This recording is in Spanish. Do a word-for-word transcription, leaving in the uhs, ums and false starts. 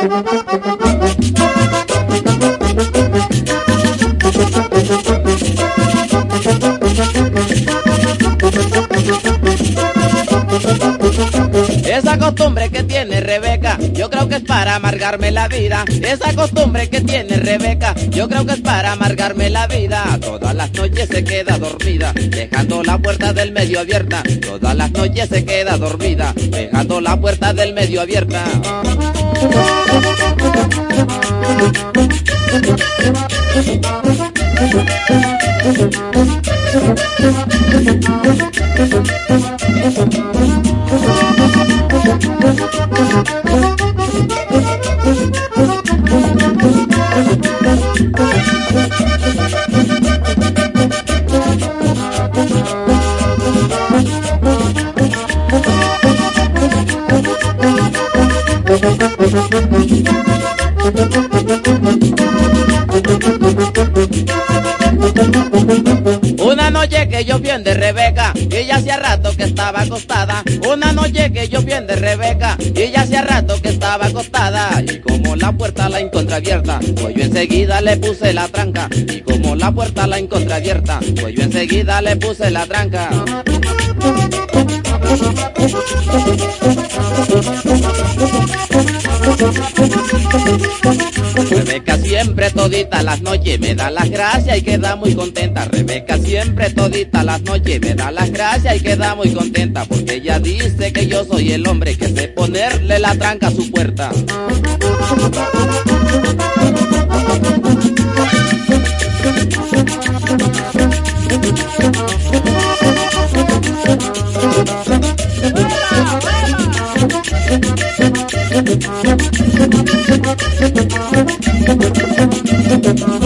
Esa costumbre que tiene Rebeca, yo creo que es para amargarme la vida. Esa costumbre que tiene Rebeca, yo creo que es para amargarme la vida. Todas las noches se queda dormida, dejando la puerta del medio abierta. Todas las noches se queda dormida, dejando la puerta del medio abierta. Una noche que yo vi de Rebeca y ya hacía rato que estaba acostada. Una noche que yo vi de Rebeca y ya hacía rato que estaba acostada. Y como la puerta la encontré abierta, pues yo enseguida le puse la tranca. Y como la puerta la encontré abierta, pues yo enseguida le puse la tranca. Rebeca siempre todita las noches me da las gracias y queda muy contenta. Rebeca siempre todita las noches me da las gracias y queda muy contenta, porque ella dice que yo soy el hombre que sé ponerle la tranca a su puerta. ¡Buena, buena!